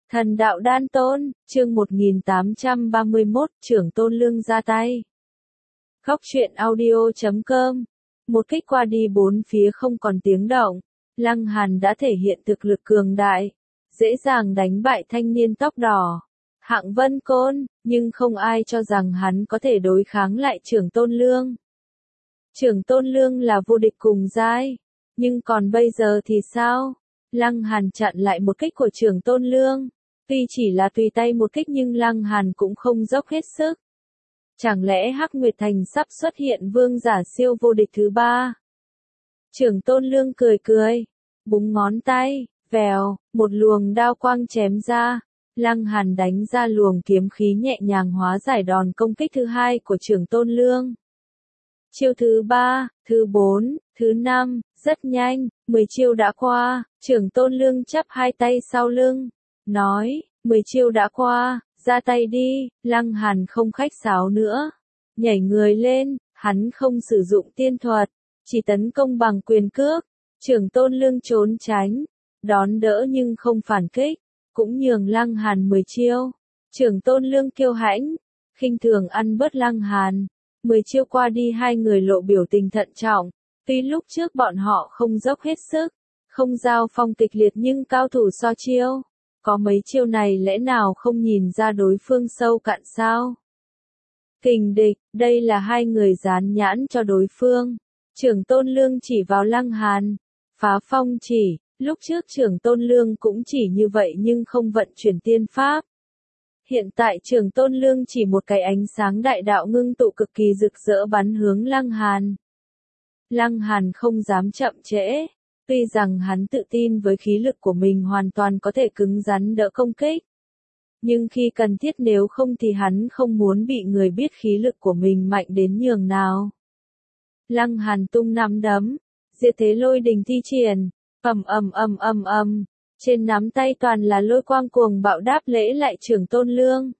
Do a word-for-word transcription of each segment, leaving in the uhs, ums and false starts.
Thần đạo đan tôn, chương một nghìn tám trăm ba mươi mốt, trưởng tôn lương ra tay. Góc truyện audio chấm com. Một kích qua đi bốn phía không còn tiếng động, Lăng Hàn đã thể hiện thực lực cường đại, dễ dàng đánh bại thanh niên tóc đỏ, Hạng Vân Côn, nhưng không ai cho rằng hắn có thể đối kháng lại trưởng tôn lương. Trưởng tôn lương là vô địch cùng giai, nhưng còn bây giờ thì sao? Lăng Hàn chặn lại một kích của trưởng tôn lương. Tuy chỉ là tùy tay một kích nhưng Lăng Hàn cũng không dốc hết sức. Chẳng lẽ Hắc Nguyệt Thành sắp xuất hiện vương giả siêu vô địch thứ ba? Trưởng tôn lương cười cười, búng ngón tay, vèo, một luồng đao quang chém ra. Lăng Hàn đánh ra luồng kiếm khí nhẹ nhàng hóa giải đòn công kích thứ hai của trưởng tôn lương. Chiêu thứ ba, thứ bốn, thứ năm, rất nhanh, mười chiêu đã qua, trưởng tôn lương chắp hai tay sau lưng, nói, mười chiêu đã qua, ra tay đi. Lăng Hàn không khách sáo nữa, nhảy người lên, hắn không sử dụng tiên thuật, chỉ tấn công bằng quyền cước. Trưởng tôn lương trốn tránh, đón đỡ nhưng không phản kích, cũng nhường Lăng Hàn mười chiêu. Trưởng tôn lương kiêu hãnh, khinh thường ăn bớt Lăng Hàn. Mười chiêu qua đi hai người lộ biểu tình thận trọng, tuy lúc trước bọn họ không dốc hết sức, không giao phong kịch liệt nhưng cao thủ so chiêu. Có mấy chiêu này lẽ nào không nhìn ra đối phương sâu cạn sao? Kình địch, đây là hai người dán nhãn cho đối phương. Trưởng tôn lương chỉ vào Lăng Hàn, phá phong chỉ, lúc trước trưởng tôn lương cũng chỉ như vậy nhưng không vận chuyển tiên pháp. Hiện tại trưởng tôn lương chỉ một cái ánh sáng đại đạo ngưng tụ cực kỳ rực rỡ bắn hướng Lăng Hàn. Lăng Hàn không dám chậm trễ, tuy rằng hắn tự tin với khí lực của mình hoàn toàn có thể cứng rắn đỡ công kích. Nhưng khi cần thiết nếu không thì hắn không muốn bị người biết khí lực của mình mạnh đến nhường nào. Lăng Hàn tung nắm đấm, diệt thế lôi đình thi triển, ầm ầm ầm ầm ầm. Trên nắm tay toàn là lôi quang cuồng bạo đáp lễ lại trưởng tôn lương.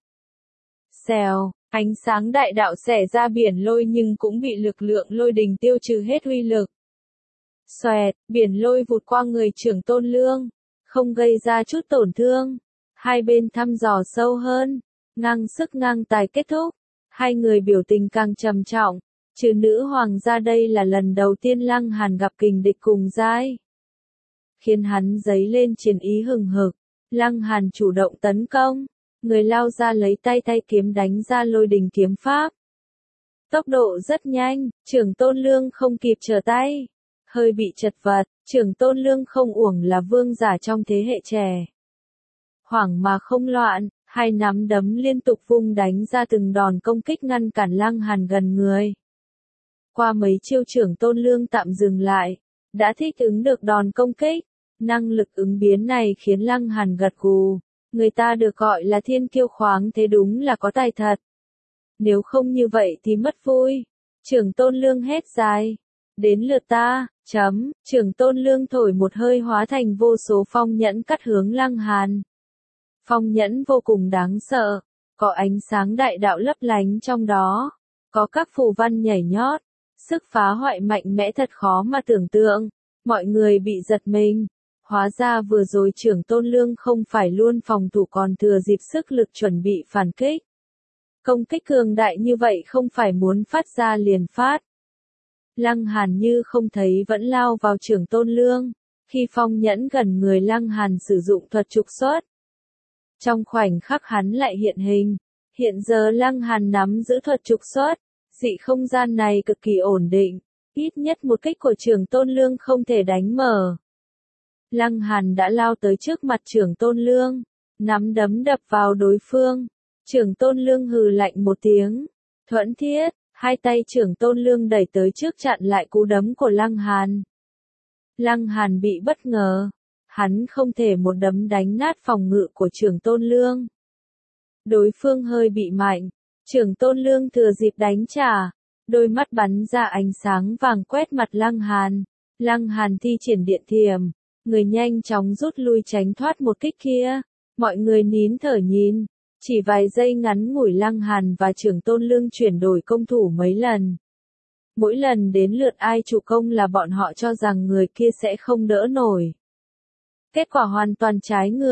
Xèo, ánh sáng đại đạo xẻ ra biển lôi nhưng cũng bị lực lượng lôi đình tiêu trừ hết uy lực. Xoẹt, biển lôi vụt qua người trưởng tôn lương, không gây ra chút tổn thương. Hai bên thăm dò sâu hơn, ngang sức ngang tài kết thúc. Hai người biểu tình càng trầm trọng, trừ nữ hoàng ra đây là lần đầu tiên Lăng Hàn gặp kình địch cùng giai, khiến hắn dấy lên chiến ý hừng hực. Lăng Hàn chủ động tấn công, người lao ra lấy tay tay kiếm đánh ra lôi đình kiếm pháp. Tốc độ rất nhanh, trưởng tôn lương không kịp trở tay, hơi bị chật vật. Trưởng tôn lương không uổng là vương giả trong thế hệ trẻ. Hoảng mà không loạn, hai nắm đấm liên tục vung đánh ra từng đòn công kích ngăn cản Lăng Hàn gần người. Qua mấy chiêu trưởng tôn lương tạm dừng lại, đã thích ứng được đòn công kích. Năng lực ứng biến này khiến Lăng Hàn gật gù, người ta được gọi là thiên kiêu khoáng thế đúng là có tài thật. Nếu không như vậy thì mất vui. Trưởng tôn lương hét dài, đến lượt ta, chấm, trưởng tôn lương thổi một hơi hóa thành vô số phong nhẫn cắt hướng Lăng Hàn. Phong nhẫn vô cùng đáng sợ, có ánh sáng đại đạo lấp lánh trong đó, có các phù văn nhảy nhót, sức phá hoại mạnh mẽ thật khó mà tưởng tượng. Mọi người bị giật mình. Hóa ra vừa rồi trưởng tôn lương không phải luôn phòng thủ còn thừa dịp sức lực chuẩn bị phản kích. Công kích cường đại như vậy không phải muốn phát ra liền phát. Lăng Hàn như không thấy vẫn lao vào trưởng tôn lương. Khi phong nhẫn gần người Lăng Hàn sử dụng thuật trục xuất. Trong khoảnh khắc hắn lại hiện hình. Hiện giờ Lăng Hàn nắm giữ thuật trục xuất. Dị không gian này cực kỳ ổn định. Ít nhất một kích của trưởng tôn lương không thể đánh mở. Lăng Hàn đã lao tới trước mặt trưởng tôn lương, nắm đấm đập vào đối phương. Trưởng tôn lương hừ lạnh một tiếng, thuẫn thiết, hai tay trưởng tôn lương đẩy tới trước chặn lại cú đấm của Lăng Hàn. Lăng Hàn bị bất ngờ, hắn không thể một đấm đánh nát phòng ngự của trưởng tôn lương. Đối phương hơi bị mạnh, trưởng tôn lương thừa dịp đánh trả, đôi mắt bắn ra ánh sáng vàng quét mặt Lăng Hàn. Lăng Hàn thi triển điện thiểm. Người nhanh chóng rút lui tránh thoát một kích kia. Mọi người nín thở nhìn. Chỉ vài giây ngắn ngủi Lăng Hàn và trưởng tôn lương chuyển đổi công thủ mấy lần. Mỗi lần đến lượt ai chủ công là bọn họ cho rằng người kia sẽ không đỡ nổi. Kết quả hoàn toàn trái ngược.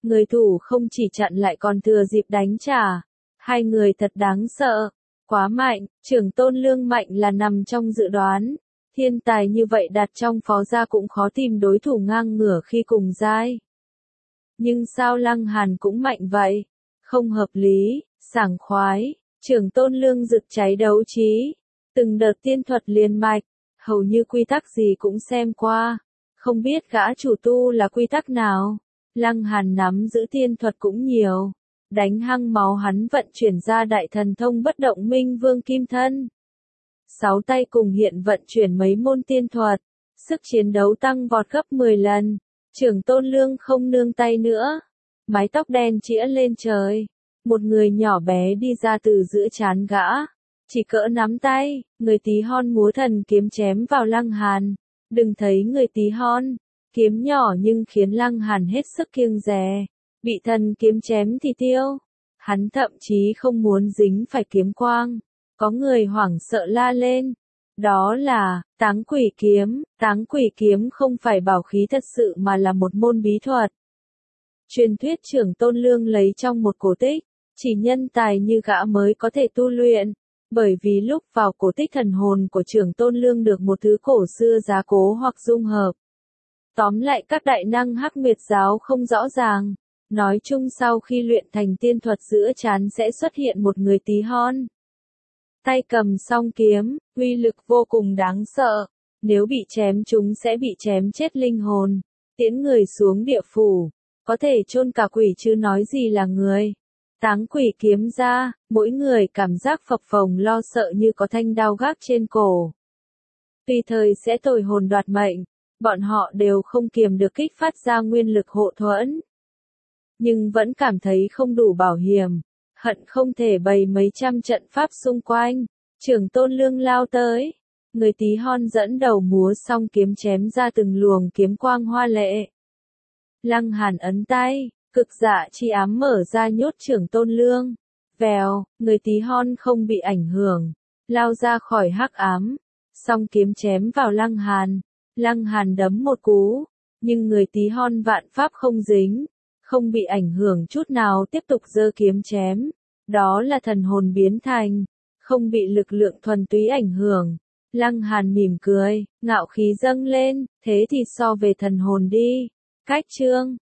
Người thủ không chỉ chặn lại còn thừa dịp đánh trả. Hai người thật đáng sợ. Quá mạnh, trưởng tôn lương mạnh là nằm trong dự đoán. Thiên tài như vậy đặt trong phó gia cũng khó tìm đối thủ ngang ngửa khi cùng giai. Nhưng sao Lăng Hàn cũng mạnh vậy? Không hợp lý, sảng khoái, trưởng tôn lương rực cháy đấu trí. Từng đợt tiên thuật liền mạch, hầu như quy tắc gì cũng xem qua. Không biết gã chủ tu là quy tắc nào. Lăng Hàn nắm giữ tiên thuật cũng nhiều. Đánh hăng máu hắn vận chuyển ra đại thần thông bất động minh vương kim thân. Sáu tay cùng hiện vận chuyển mấy môn tiên thuật. Sức chiến đấu tăng vọt gấp mười lần. Trưởng tôn lương không nương tay nữa. Mái tóc đen chĩa lên trời. Một người nhỏ bé đi ra từ giữa trán gã. Chỉ cỡ nắm tay, người tí hon múa thần kiếm chém vào Lăng Hàn. Đừng thấy người tí hon, kiếm nhỏ nhưng khiến Lăng Hàn hết sức kiêng dè. Bị thần kiếm chém thì tiêu. Hắn thậm chí không muốn dính phải kiếm quang. Có người hoảng sợ la lên. Đó là, táng quỷ kiếm. Táng quỷ kiếm không phải bảo khí thật sự mà là một môn bí thuật. Truyền thuyết trưởng tôn lương lấy trong một cổ tích. Chỉ nhân tài như gã mới có thể tu luyện. Bởi vì lúc vào cổ tích thần hồn của trưởng tôn lương được một thứ cổ xưa giá cố hoặc dung hợp. Tóm lại các đại năng Hắc Nguyệt giáo không rõ ràng. Nói chung sau khi luyện thành tiên thuật giữa trán sẽ xuất hiện một người tí hon. Tay cầm song kiếm, uy lực vô cùng đáng sợ. Nếu bị chém chúng sẽ bị chém chết linh hồn. Tiễn người xuống địa phủ. Có thể chôn cả quỷ chứ nói gì là người. Táng quỷ kiếm ra, mỗi người cảm giác phập phồng lo sợ như có thanh đao gác trên cổ. Tùy thời sẽ tồi hồn đoạt mệnh, bọn họ đều không kiềm được kích phát ra nguyên lực hộ thuẫn. Nhưng vẫn cảm thấy không đủ bảo hiểm, hận không thể bày mấy trăm trận pháp xung quanh. Trưởng tôn lương lao tới, người tí hon dẫn đầu múa song kiếm chém ra từng luồng kiếm quang hoa lệ. Lăng Hàn ấn tay. Cực dạ chi ám mở ra nhốt trưởng tôn lương. Vèo, người tí hon không bị ảnh hưởng. Lao ra khỏi hắc ám. Song kiếm chém vào Lăng Hàn. Lăng Hàn đấm một cú. Nhưng người tí hon vạn pháp không dính. Không bị ảnh hưởng chút nào tiếp tục giơ kiếm chém. Đó là thần hồn biến thành. Không bị lực lượng thuần túy ảnh hưởng. Lăng Hàn mỉm cười, ngạo khí dâng lên. Thế thì so về thần hồn đi. Cách chương.